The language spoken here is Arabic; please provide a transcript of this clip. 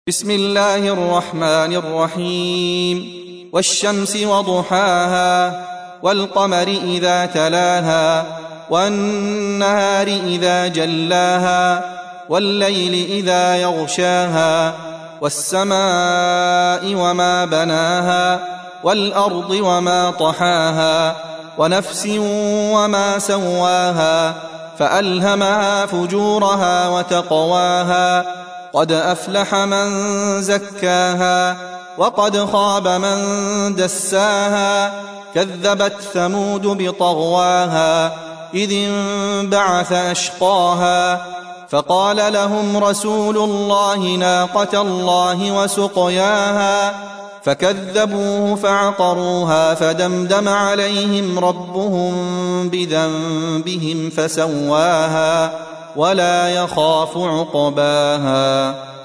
بسم الله الرحمن الرحيم. والشمس وضحاها والقمر إذا تلاها والنهار إذا جلاها والليل إذا يغشاها والسماء وما بناها والأرض وما طحاها ونفس وما سواها فألهمها فجورها وتقواها قد أفلح من زكاها وقد خاب من دساها كذبت ثمود بطغواها إذ انبعث أشقاها فقال لهم رسول الله ناقة الله وسقياها فكذبوه فعقروها فدمدم عليهم ربهم بذنبهم فسواها ولا يخاف عقباها.